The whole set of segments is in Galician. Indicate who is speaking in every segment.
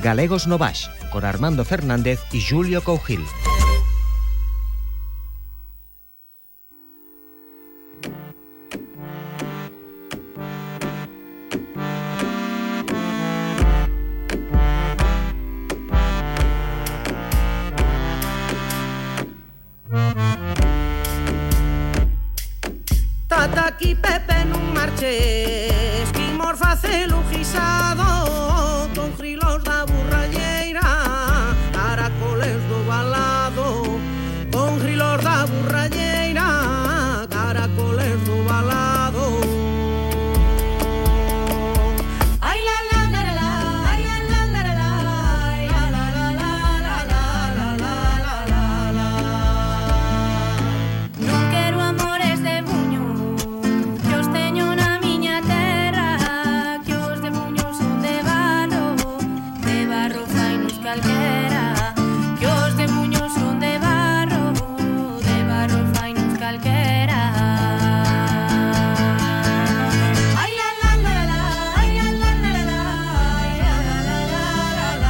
Speaker 1: Galegos no Baix, con Armando Fernández y Julio Cougil.
Speaker 2: Tata aquí Pepe nun marches, Quimor facelo guisado, con grilos da burralleira, caracoles do balado, con grilos da burralleira, caracoles do balado. Ai la la la la, ai la la la la, ai la la la la la la la la.
Speaker 3: Non quero amores de buño, que os teño na miña terra, que os de buño son de barro fainos calquera, que os de buño son de barro fainos calquera. Ai la la la la, ai la la la la, ai la la la la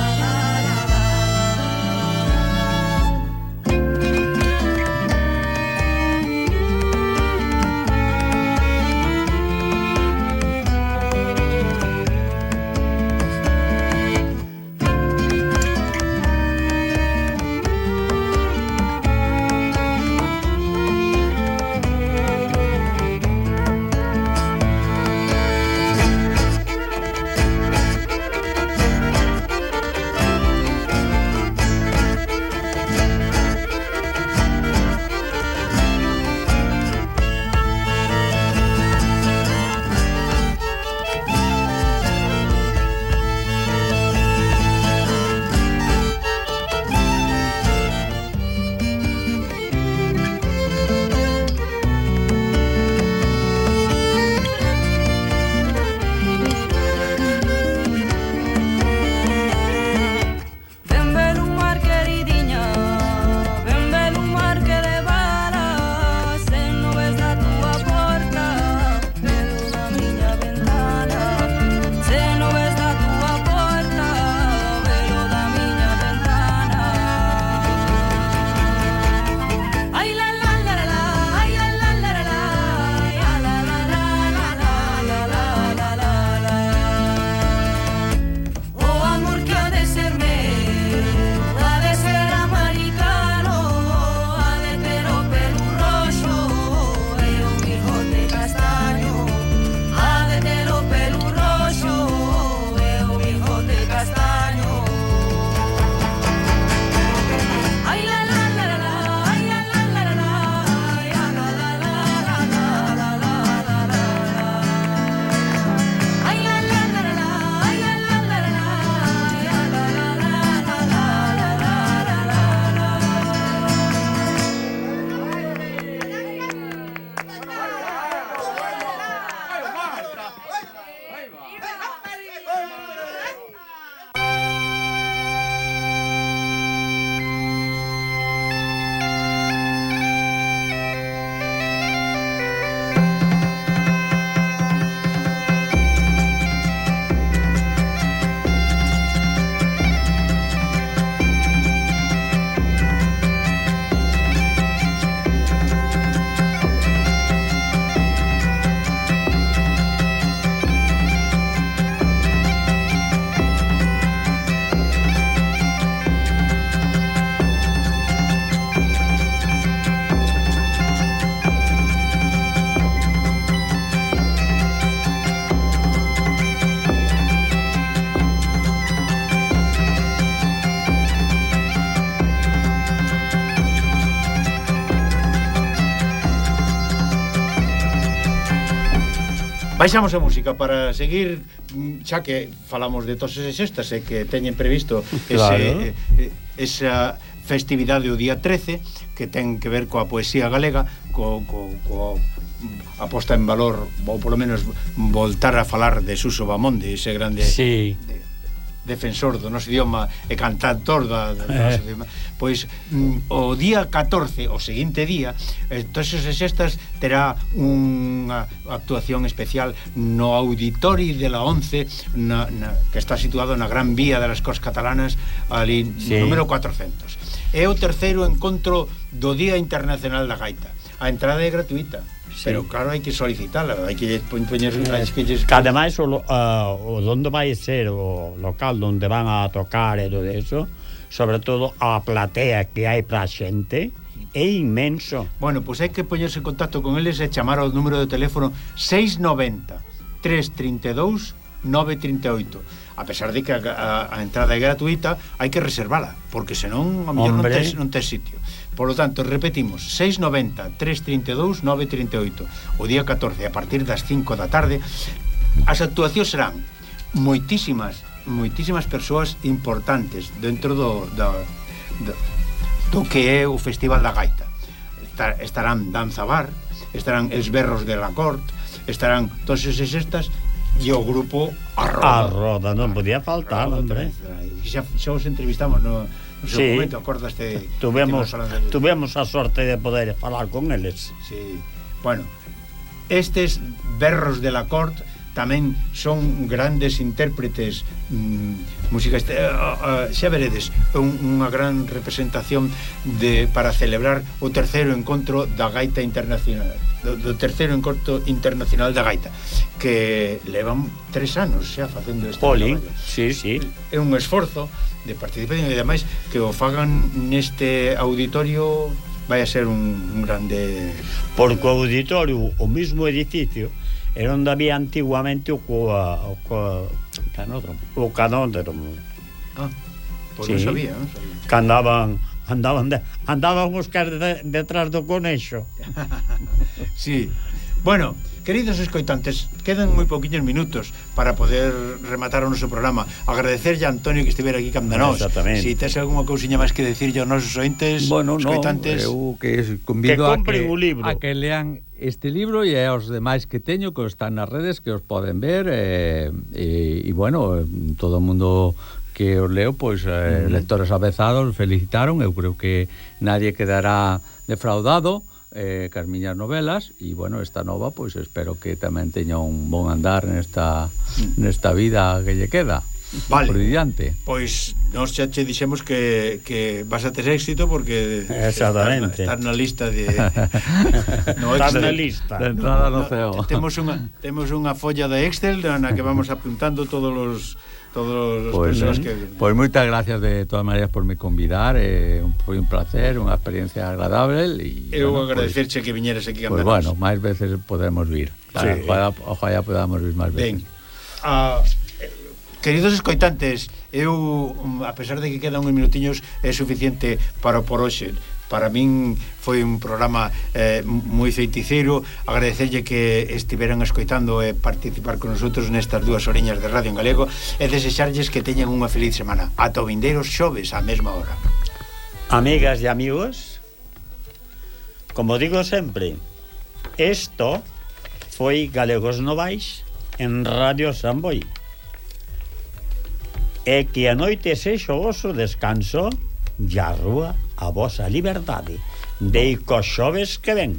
Speaker 4: Baixamos a música para seguir, xa que falamos de todas esas estas e que teñen previsto
Speaker 5: Claro.
Speaker 4: esa festividade o día 13 que ten que ver coa poesía galega, co a posta en valor, ou polo menos voltar a falar de Suso Bamonde, ese grande
Speaker 5: Sí.
Speaker 4: defensor do noso idioma e cantautor do noso idioma, pois o día 14, o seguinte día, Toxos e Xestas terá unha actuación especial no Auditori de la 11 que está situado na Gran Vía de las Corts Catalanas, ali número 400. É o terceiro encontro do Día Internacional da Gaita. A entrada é gratuita. Sí. Pero claro, hai que solicitala, hai que poñer
Speaker 5: que ademais o onde vai ser o local onde van a tocar e todo eso, sobre todo a platea que hai pra xente, é inmenso.
Speaker 4: Bueno, pois hai que poñerse en contacto con eles e chamar ao número de teléfono 690 332 938. A pesar de que a entrada é gratuita, hai que reservala, porque senón a mellor non tes sitio. Por lo tanto, repetimos, 690 332 938. O día 14, a partir das 5 da tarde, as actuacións serán moitísimas persoas importantes dentro do que é o Festival da Gaita. Estarán Danza Bar, estarán Els Berros de la Cort, estarán Toxos e Xestas e o grupo A
Speaker 5: Roda, non podía faltar, hombre.
Speaker 4: Xa os entrevistamos no seu momento, acordaste?
Speaker 5: Tuvemos a sorte de poder falar con eles.
Speaker 4: Sí. Bueno, estes Berros de la Cort tamén son grandes intérpretes música, xa veredes, unha gran representación para celebrar o terceiro encontro da Gaita Internacional, do terceiro encontro internacional da Gaita, que levan 3 anos xa facendo este traballo.
Speaker 5: Sí.
Speaker 4: É un esforzo de participación e ademais que o fagan neste auditorio vai a ser un grande...
Speaker 5: Porque o auditorio, o mismo edificio, era onde había antiguamente o canódromo.
Speaker 4: Pois non sabía.
Speaker 5: Que andaban os que detrás do conexo.
Speaker 4: Sí. Bueno, queridos escoitantes, quedan moi pouquiños minutos para poder rematar o noso programa. Agradecerlle a Antonio que estivera aquí canda nós. Si tes algunha cousiña máis que decirlle aos nosos ointes, escoitantes,
Speaker 6: eu que convido a que lean este libro e aos demais que teño, que están nas redes, que os poden ver e bueno, todo o mundo que os leo, pois lectores avezados felicitaron. Eu creo que nadie quedará defraudado cas miñas novelas e, bueno, esta nova, pois espero que tamén teña un bon andar nesta vida que lle queda.
Speaker 4: Vale.
Speaker 6: Por diante.
Speaker 4: Pois nós xa che dixemos que vas a ter éxito porque
Speaker 5: exactamente
Speaker 4: estás na lista de
Speaker 5: estás na lista
Speaker 6: de entrada no CEO.
Speaker 4: Temos unha folla de Excel na que vamos apuntando todos os persoas que...
Speaker 6: Pois moitas gracias de todas maneras por me convidar, foi un placer, unha experiencia agradable e
Speaker 4: eu agradecerche que viñeras aquí a
Speaker 6: Pues bueno, máis veces podemos vir.
Speaker 4: Sí.
Speaker 6: Ojalá podamos vir máis veces.
Speaker 4: Queridos escoitantes, eu, a pesar de que quedan uns minutiños, é suficiente para por hoxe. Para min foi un programa moi feiticeiro. Agradecerlle que estiveran escoitando e participar con nosotros nestas 2 horiñas de radio en galego e desexarlles que teñan unha feliz semana. Ata o vindeiros xoves á mesma hora.
Speaker 5: Amigas e amigos, como digo sempre, isto foi Galegos Novais en Radio Samboy. E que a noite sexa o voso descanso e a rúa a vosa liberdade. Dei cos xoves que ven.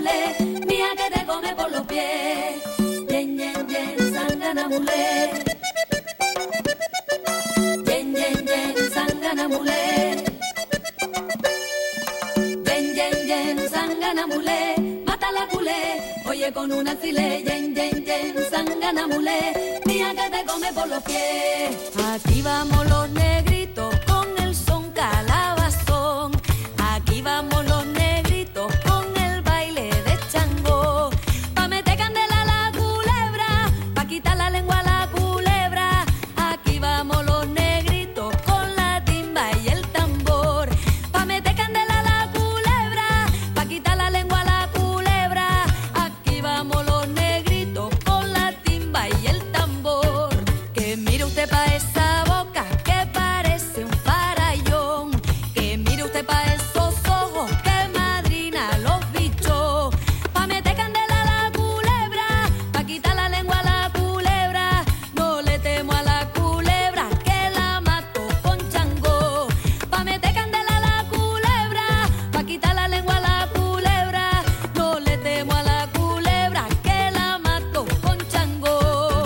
Speaker 3: mulé, mía que te come por los pies. Yen, yen, yen, sangana mulé. Yen, yen, yen, sangana mulé. Yen, yen, yen, sangana mulé. Mata la culé, oye con un alfiler. Yen, yen, yen, sangana mulé. Mía que te come por los pies. Aquí vamos los negritos con el son calabazón. Aquí vamos los negritos con el baile de Chango. Pa' meter candela a la culebra, pa' quitar la lengua a la culebra. Aquí vamos los negritos con la timba y el tambor. Pa' meter candela a la culebra, pa' quitar la lengua a la culebra. Aquí vamos los negritos con la timba y el tambor. Que mire usted pa' esa boca que parece un farallón. Que mire usted pa' esos ojos que madrina los bichos. Pa' meter candela a la culebra, pa' quitar la lengua a la culebra. No le temo a la culebra que la mato con Chango. Pa' meter candela a la culebra, pa' quitar la lengua a la culebra. No le temo a la culebra que la mato con Chango.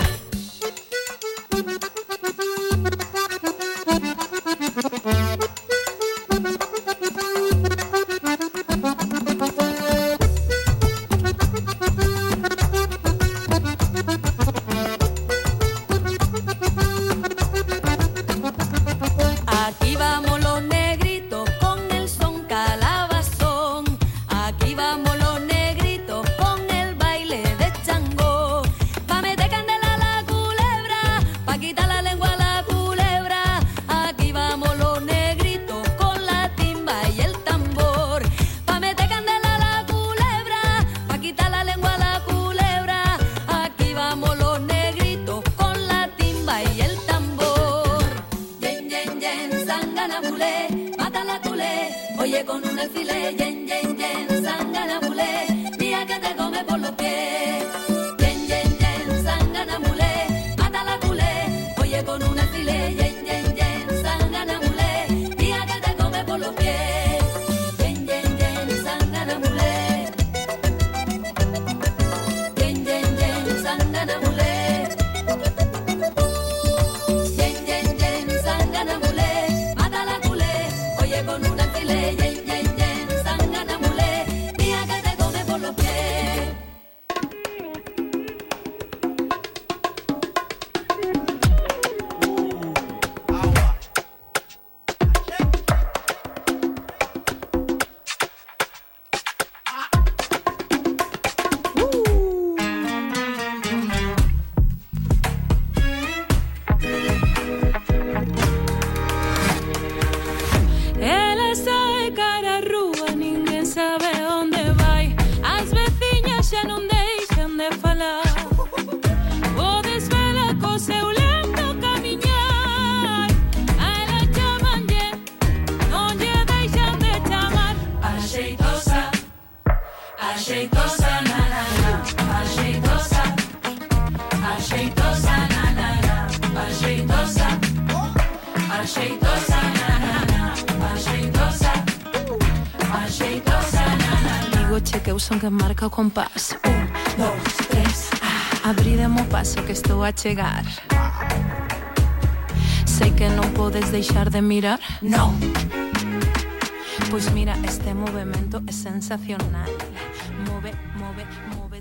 Speaker 3: Aquí vamos los negritos con el son calabazón. Aquí vamos los negritos con el baile de Chango. Pa' meter candela a la culebra, pa' quitar la lengua a la culebra. Aquí vamos los negritos con la timba y el tambor. Pa' meter candela a la culebra, pa' quitar la lengua a la culebra. Aquí vamos los negritos con la timba y el tambor. Yen, yen, yen, sangana mulé, mata la culé, oye con un alfiler. Yen, yen, yen, sangana mulé, mía que te come por los pies. Yen, yen, yen, sangana mulé, mata la culé, oye con un alfiler. Yen, yen, yen, sangana mulé, mía que te come por los pies. Yen, yen, yen, sangana mulé. Yen, yen, yen, sangana mulé. Yen, yen, yen, sangana mulé, mata la culé, oye con un alfiler. Yen, yen, yen, sangana mulé, mía que te come por los pies.
Speaker 7: Ela sai cara rúa, ninguén sabe onde vai. As veciñas xa non deixan de falar. Podes vela co seu lento camiñar. A ela chamanlle, non lle deixan de chamar. Axeitosa, axeitosa, na na na. Axeitosa, axeitosa, na na na. Axeitosa, axeitosa, na na na. Axeitosa, axeitosa, na na na. Digo che que eu son que marca o compás. 1, 2, 3, abridemo paso que estou a chegar. Sei que non podes deixar de mirar. Non. Pois mira, este movimento é sensacional. Move, move, move.